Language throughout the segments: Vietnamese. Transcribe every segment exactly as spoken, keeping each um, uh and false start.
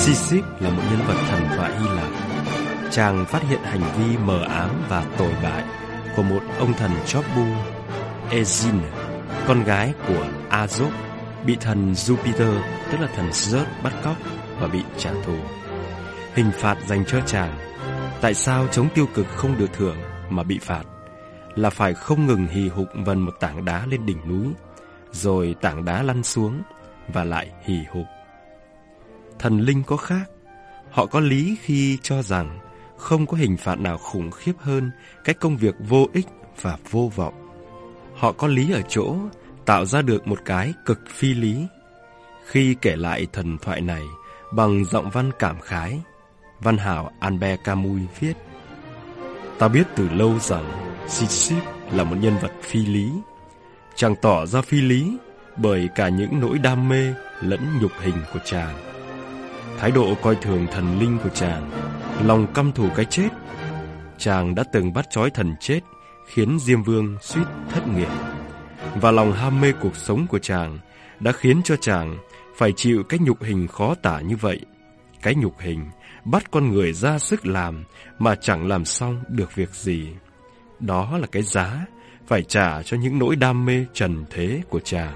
Sisyp là một nhân vật thần thoại Hy Lạp. Chàng phát hiện hành vi mờ ám và tồi bại của một ông thần chóp bu, Aegine, con gái của Azoth, bị thần Jupiter, tức là thần Zeus, bắt cóc và bị trả thù. Hình phạt dành cho chàng, tại sao chống tiêu cực không được thưởng mà bị phạt, là phải không ngừng hì hục vần một tảng đá lên đỉnh núi, rồi tảng đá lăn xuống và lại hì hục. Thần linh có khác. Họ có lý khi cho rằng không có hình phạt nào khủng khiếp hơn cái công việc vô ích và vô vọng. Họ có lý ở chỗ tạo ra được một cái cực phi lý. Khi kể lại thần thoại này bằng giọng văn cảm khái, văn hào Albert Camus viết: Ta biết từ lâu rằng Sisyp là một nhân vật phi lý. Chàng tỏ ra phi lý bởi cả những nỗi đam mê lẫn nhục hình của chàng. Thái độ coi thường thần linh của chàng, lòng căm thù cái chết. Chàng đã từng bắt trói thần chết, khiến Diêm Vương suýt thất nghiệp. Và lòng ham mê cuộc sống của chàng đã khiến cho chàng phải chịu cái nhục hình khó tả như vậy. Cái nhục hình bắt con người ra sức làm mà chẳng làm xong được việc gì. Đó là cái giá phải trả cho những nỗi đam mê trần thế của chàng.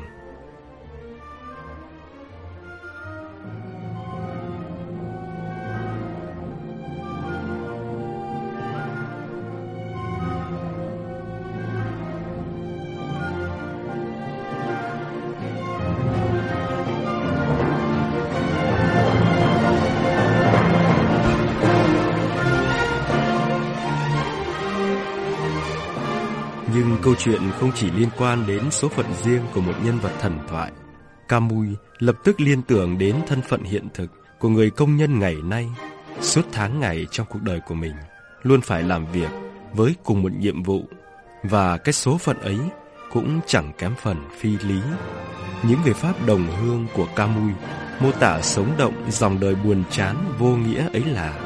Nhưng câu chuyện không chỉ liên quan đến số phận riêng của một nhân vật thần thoại. Camus lập tức liên tưởng đến thân phận hiện thực của người công nhân ngày nay. Suốt tháng ngày trong cuộc đời của mình luôn phải làm việc với cùng một nhiệm vụ, và cái số phận ấy cũng chẳng kém phần phi lý. Những người Pháp đồng hương của Camus mô tả sống động dòng đời buồn chán vô nghĩa ấy là: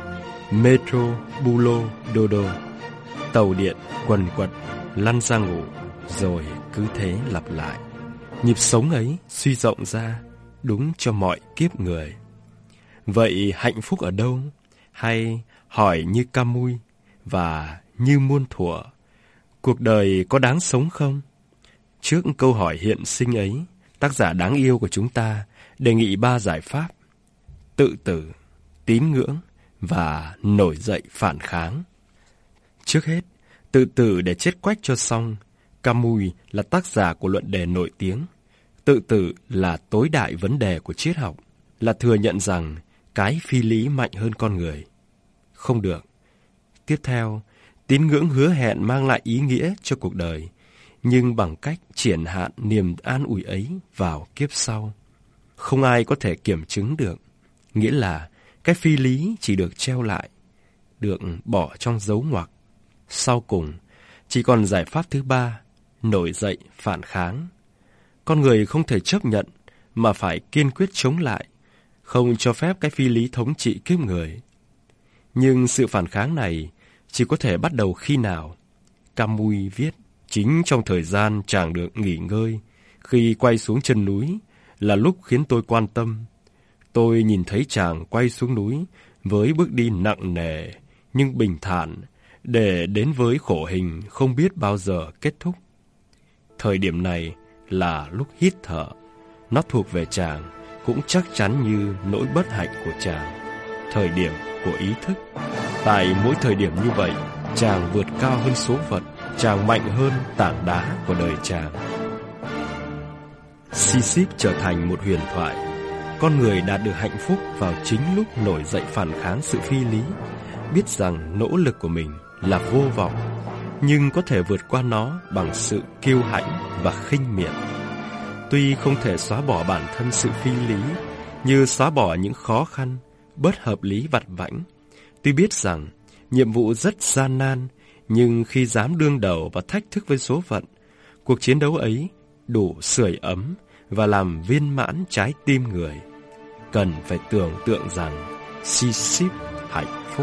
Metro, boulot, dodo, tàu điện, quần quật, lăn ra ngủ, rồi cứ thế lặp lại. Nhịp sống ấy suy rộng ra đúng cho mọi kiếp người. Vậy hạnh phúc ở đâu? Hay hỏi như Camus và như muôn thuở, cuộc đời có đáng sống không? Trước câu hỏi hiện sinh ấy, tác giả đáng yêu của chúng ta đề nghị ba giải pháp: tự tử, tín ngưỡng và nổi dậy phản kháng. Trước hết, tự tử để chết quách cho xong. Camus là tác giả của luận đề nổi tiếng. Tự tử là tối đại vấn đề của triết học, là thừa nhận rằng cái phi lý mạnh hơn con người. Không được. Tiếp theo, tín ngưỡng hứa hẹn mang lại ý nghĩa cho cuộc đời, nhưng bằng cách triển hạn niềm an ủi ấy vào kiếp sau. Không ai có thể kiểm chứng được, nghĩa là cái phi lý chỉ được treo lại, được bỏ trong dấu ngoặc. Sau cùng, chỉ còn giải pháp thứ ba, nổi dậy phản kháng. Con người không thể chấp nhận mà phải kiên quyết chống lại, không cho phép cái phi lý thống trị kiếp người. Nhưng sự phản kháng này chỉ có thể bắt đầu khi nào? Camus viết: chính trong thời gian chàng được nghỉ ngơi, khi quay xuống chân núi là lúc khiến tôi quan tâm. Tôi nhìn thấy chàng quay xuống núi với bước đi nặng nề nhưng bình thản, để đến với khổ hình không biết bao giờ kết thúc. Thời điểm này là lúc hít thở. Nó thuộc về chàng, cũng chắc chắn như nỗi bất hạnh của chàng. Thời điểm của ý thức. Tại mỗi thời điểm như vậy, chàng vượt cao hơn số phận, chàng mạnh hơn tảng đá của đời chàng. Sisyp trở thành một huyền thoại. Con người đạt được hạnh phúc vào chính lúc nổi dậy phản kháng sự phi lý, biết rằng nỗ lực của mình là vô vọng, nhưng có thể vượt qua nó bằng sự kiêu hãnh và khinh miệt. Tuy không thể xóa bỏ bản thân sự phi lý, như xóa bỏ những khó khăn, bất hợp lý vặt vãnh. Tuy biết rằng nhiệm vụ rất gian nan, nhưng khi dám đương đầu và thách thức với số phận, cuộc chiến đấu ấy đủ sưởi ấm và làm viên mãn trái tim người. Cần phải tưởng tượng rằng Sisyp hạnh phúc.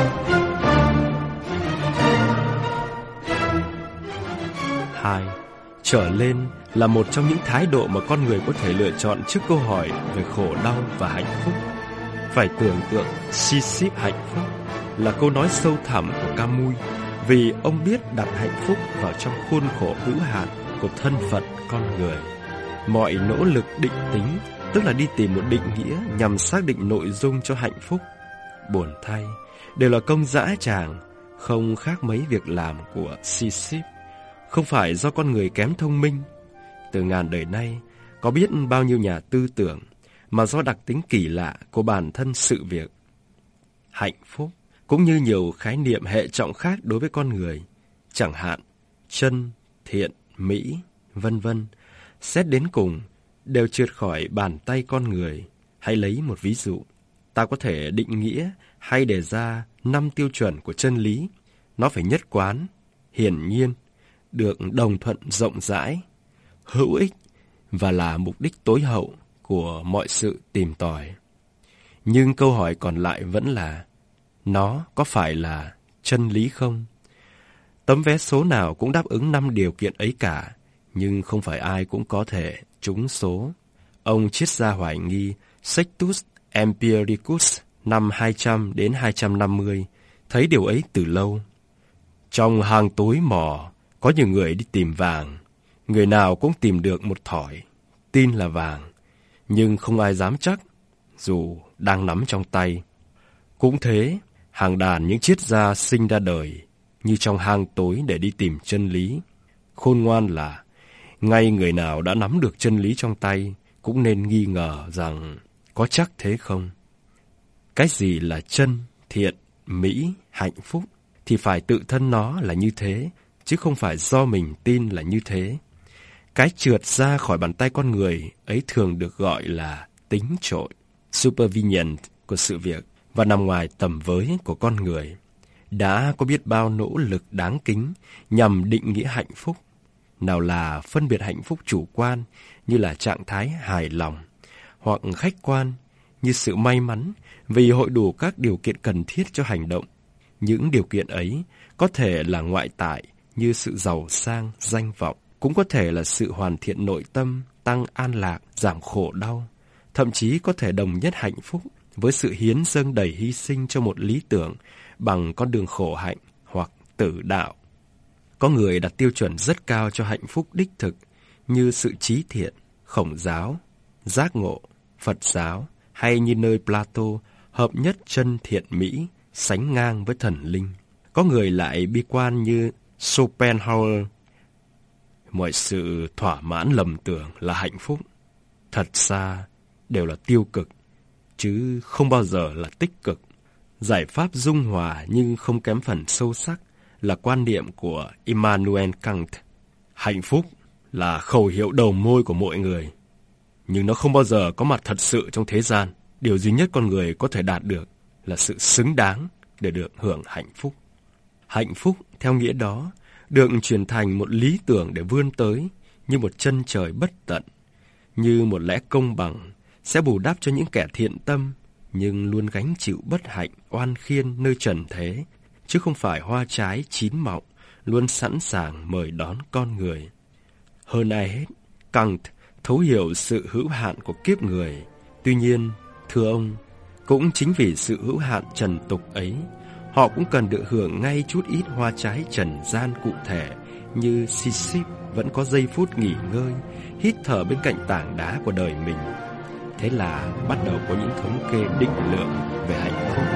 Hai, trở lên là một trong những thái độ mà con người có thể lựa chọn trước câu hỏi về khổ đau và hạnh phúc. Phải tưởng tượng Sisyphus hạnh phúc là câu nói sâu thẳm của Camus, vì ông biết đặt hạnh phúc vào trong khuôn khổ hữu hạn của thân phận con người. Mọi nỗ lực định tính, tức là đi tìm một định nghĩa nhằm xác định nội dung cho hạnh phúc, buồn thay, đều là công dã tràng, không khác mấy việc làm của Sisyphus. Không phải do con người kém thông minh, từ ngàn đời nay có biết bao nhiêu nhà tư tưởng, mà do đặc tính kỳ lạ của bản thân sự việc. Hạnh phúc cũng như nhiều khái niệm hệ trọng khác đối với con người, chẳng hạn chân, thiện, mỹ, vân vân, xét đến cùng đều trượt khỏi bàn tay con người. Hãy lấy một ví dụ, ta có thể định nghĩa hay đề ra năm tiêu chuẩn của chân lý. Nó phải nhất quán, hiển nhiên, được đồng thuận rộng rãi, hữu ích và là mục đích tối hậu của mọi sự tìm tòi. Nhưng câu hỏi còn lại vẫn là, nó có phải là chân lý không? Tấm vé số nào cũng đáp ứng năm điều kiện ấy cả, nhưng không phải ai cũng có thể trúng số. Ông triết gia hoài nghi Sextus Empiricus năm hai trăm đến hai trăm năm mươi thấy điều ấy từ lâu. Trong hang tối mò, có nhiều người đi tìm vàng, người nào cũng tìm được một thỏi, tin là vàng, nhưng không ai dám chắc, dù đang nắm trong tay. Cũng thế, hàng đàn những triết gia sinh ra đời như trong hang tối để đi tìm chân lý. Khôn ngoan là, ngay người nào đã nắm được chân lý trong tay cũng nên nghi ngờ rằng có chắc thế không. Cái gì là chân, thiện, mỹ, hạnh phúc thì phải tự thân nó là như thế, chứ không phải do mình tin là như thế. Cái trượt ra khỏi bàn tay con người ấy thường được gọi là tính trội, supervenient của sự việc, và nằm ngoài tầm với của con người. Đã có biết bao nỗ lực đáng kính nhằm định nghĩa hạnh phúc. Nào là phân biệt hạnh phúc chủ quan như là trạng thái hài lòng, hoặc khách quan như sự may mắn vì hội đủ các điều kiện cần thiết cho hành động. Những điều kiện ấy có thể là ngoại tại như sự giàu sang, danh vọng, cũng có thể là sự hoàn thiện nội tâm, tăng an lạc, giảm khổ đau. Thậm chí có thể đồng nhất hạnh phúc với sự hiến dâng đầy hy sinh cho một lý tưởng bằng con đường khổ hạnh hoặc tử đạo. Có người đặt tiêu chuẩn rất cao cho hạnh phúc đích thực như sự trí thiện, Khổng giáo, giác ngộ, Phật giáo, hay như nơi Plato hợp nhất chân thiện mỹ, sánh ngang với thần linh. Có người lại bi quan như Schopenhauer. Mọi sự thỏa mãn lầm tưởng là hạnh phúc, thật ra đều là tiêu cực, chứ không bao giờ là tích cực. Giải pháp dung hòa nhưng không kém phần sâu sắc là quan niệm của Immanuel Kant. Hạnh phúc là khẩu hiệu đầu môi của mọi người, nhưng nó không bao giờ có mặt thật sự trong thế gian. Điều duy nhất con người có thể đạt được là sự xứng đáng để được hưởng hạnh phúc. Hạnh phúc theo nghĩa đó được chuyển thành một lý tưởng để vươn tới như một chân trời bất tận, như một lẽ công bằng sẽ bù đắp cho những kẻ thiện tâm nhưng luôn gánh chịu bất hạnh oan khiên nơi trần thế, chứ không phải hoa trái chín mọng luôn sẵn sàng mời đón con người. Hơn ai hết, Kant thấu hiểu sự hữu hạn của kiếp người. Tuy nhiên, thưa ông, cũng chính vì sự hữu hạn trần tục ấy, họ cũng cần được hưởng ngay chút ít hoa trái trần gian cụ thể, như Sisyphus vẫn có giây phút nghỉ ngơi, hít thở bên cạnh tảng đá của đời mình. Thế là bắt đầu có những thống kê định lượng về hạnh phúc.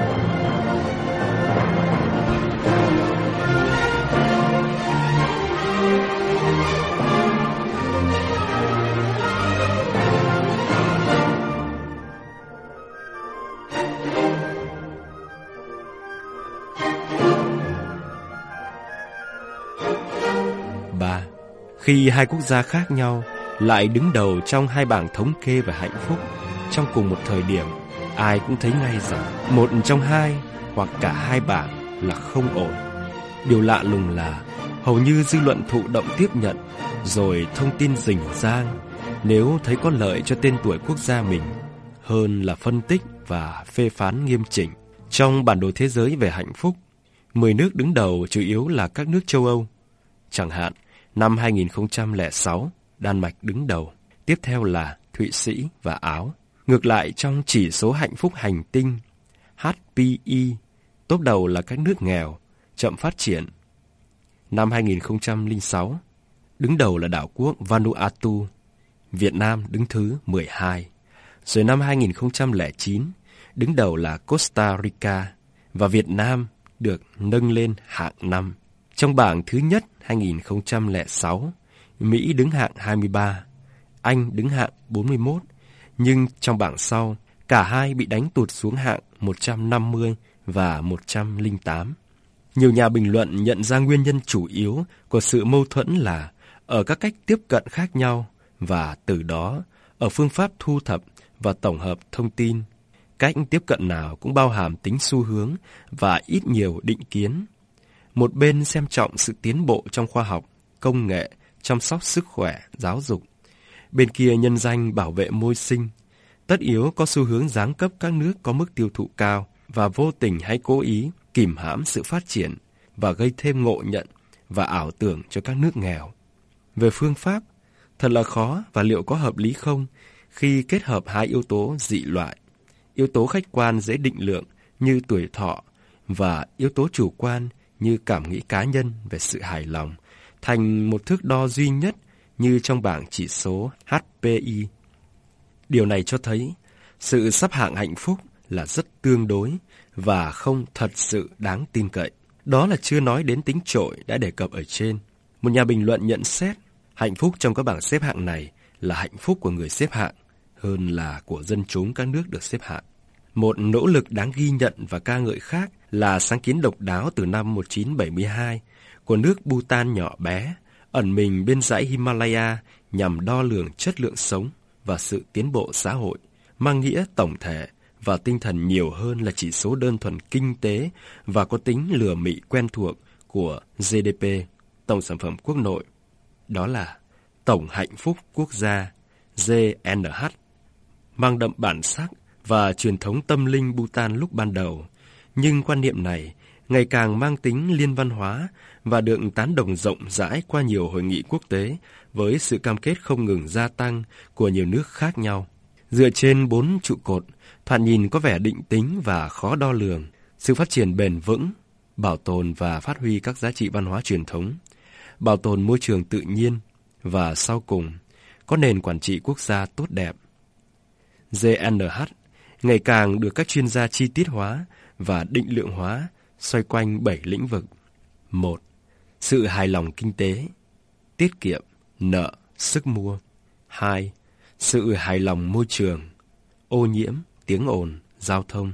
ba. Khi hai quốc gia khác nhau lại đứng đầu trong hai bảng thống kê về hạnh phúc trong cùng một thời điểm, ai cũng thấy ngay rằng một trong hai hoặc cả hai bảng là không ổn. Điều lạ lùng là hầu như dư luận thụ động tiếp nhận, rồi thông tin rình rang nếu thấy có lợi cho tên tuổi quốc gia mình, hơn là phân tích và phê phán nghiêm chỉnh. Trong bản đồ thế giới về hạnh phúc, mười nước đứng đầu chủ yếu là các nước châu Âu. Chẳng hạn, Năm hai nghìn không trăm lẻ sáu, Đan Mạch đứng đầu, tiếp theo là Thụy Sĩ và Áo. Ngược lại, trong chỉ số hạnh phúc hành tinh hát pê i, top đầu là các nước nghèo, chậm phát triển. Năm hai nghìn không trăm lẻ sáu, đứng đầu là đảo quốc Vanuatu, Việt Nam đứng thứ mười hai. Rồi năm hai nghìn không trăm lẻ chín, đứng đầu là Costa Rica, và Việt Nam được nâng lên hạng năm. Trong bảng thứ nhất hai nghìn không trăm lẻ sáu, Mỹ đứng hạng hai mươi ba, Anh đứng hạng bốn mươi mốt, nhưng trong bảng sau, cả hai bị đánh tụt xuống hạng một trăm năm mươi và một trăm lẻ tám. Nhiều nhà bình luận nhận ra nguyên nhân chủ yếu của sự mâu thuẫn là ở các cách tiếp cận khác nhau, và từ đó ở phương pháp thu thập và tổng hợp thông tin. Cách tiếp cận nào cũng bao hàm tính xu hướng và ít nhiều định kiến. Một bên xem trọng sự tiến bộ trong khoa học, công nghệ, chăm sóc sức khỏe, giáo dục. Bên kia nhân danh bảo vệ môi sinh, tất yếu có xu hướng giáng cấp các nước có mức tiêu thụ cao và vô tình hay cố ý kìm hãm sự phát triển và gây thêm ngộ nhận và ảo tưởng cho các nước nghèo. Về phương pháp, thật là khó và liệu có hợp lý không khi kết hợp hai yếu tố dị loại, yếu tố khách quan dễ định lượng như tuổi thọ và yếu tố chủ quan như cảm nghĩ cá nhân về sự hài lòng thành một thước đo duy nhất như trong bảng chỉ số hát pê i. Điều này cho thấy sự sắp hạng hạnh phúc là rất tương đối và không thật sự đáng tin cậy. Đó là chưa nói đến tính trội đã đề cập ở trên. Một nhà bình luận nhận xét hạnh phúc trong các bảng xếp hạng này là hạnh phúc của người xếp hạng hơn là của dân chúng các nước được xếp hạng. Một nỗ lực đáng ghi nhận và ca ngợi khác là sáng kiến độc đáo từ năm một nghìn chín trăm bảy mươi hai của nước Bhutan nhỏ bé, ẩn mình bên dãy Himalaya nhằm đo lường chất lượng sống và sự tiến bộ xã hội, mang nghĩa tổng thể và tinh thần nhiều hơn là chỉ số đơn thuần kinh tế và có tính lừa mị quen thuộc của giê đê pê, tổng sản phẩm quốc nội. Đó là tổng hạnh phúc quốc gia, giê en hát, mang đậm bản sắc và truyền thống tâm linh Bhutan lúc ban đầu. Nhưng quan niệm này ngày càng mang tính liên văn hóa và được tán đồng rộng rãi qua nhiều hội nghị quốc tế với sự cam kết không ngừng gia tăng của nhiều nước khác nhau. Dựa trên bốn trụ cột, thoạt nhìn có vẻ định tính và khó đo lường: sự phát triển bền vững, bảo tồn và phát huy các giá trị văn hóa truyền thống, bảo tồn môi trường tự nhiên, và sau cùng, có nền quản trị quốc gia tốt đẹp. giê en hát ngày càng được các chuyên gia chi tiết hóa và định lượng hóa xoay quanh bảy lĩnh vực. Một, sự hài lòng kinh tế, tiết kiệm, nợ, sức mua. Hai, sự hài lòng môi trường, ô nhiễm, tiếng ồn, giao thông.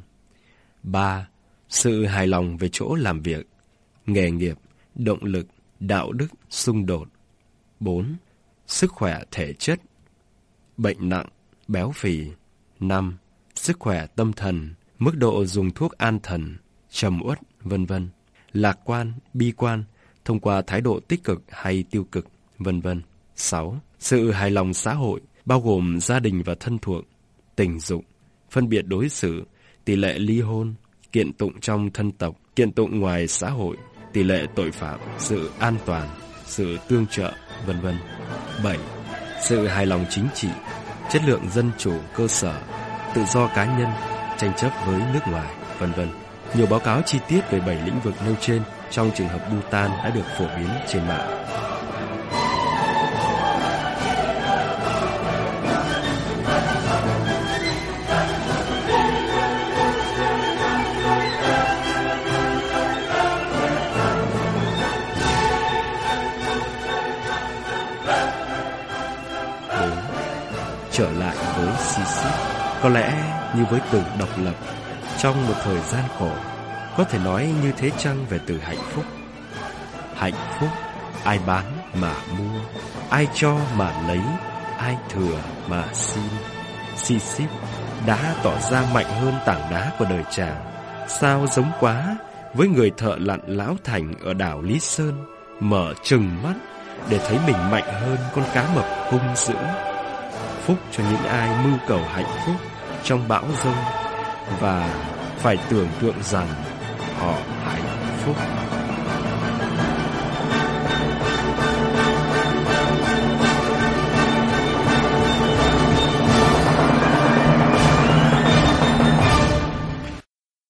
Ba, sự hài lòng về chỗ làm việc, nghề nghiệp, động lực, đạo đức, xung đột. Bốn, sức khỏe thể chất, bệnh nặng, béo phì. Năm, sức khỏe tâm thần, mức độ dùng thuốc an thần, trầm uất, vân vân. Lạc quan, bi quan, thông qua thái độ tích cực hay tiêu cực, vân vân. Sáu, sự hài lòng xã hội, bao gồm gia đình và thân thuộc, tình dục, phân biệt đối xử, tỷ lệ ly hôn, kiện tụng trong thân tộc, kiện tụng ngoài xã hội, tỷ lệ tội phạm, sự an toàn, sự tương trợ, vân vân. Bảy, sự hài lòng chính trị, chất lượng dân chủ cơ sở, tự do cá nhân, tranh chấp với nước ngoài, vân vân. Nhiều báo cáo chi tiết về bảy lĩnh vực nêu trên trong trường hợp Bhutan đã được phổ biến trên mạng. Trở lại với Sisyp, có lẽ như với từ độc lập, trong một thời gian khổ, có thể nói như thế chăng về từ hạnh phúc? Hạnh phúc, ai bán mà mua, ai cho mà lấy, ai thừa mà xin. Sisyp đã tỏ ra mạnh hơn tảng đá của đời chàng. Sao giống quá với người thợ lặn lão thành ở đảo Lý Sơn, mở trừng mắt để thấy mình mạnh hơn con cá mập hung dữ. Phúc cho những ai mưu cầu hạnh phúc trong bão giông và phải tưởng tượng rằng họ hạnh phúc.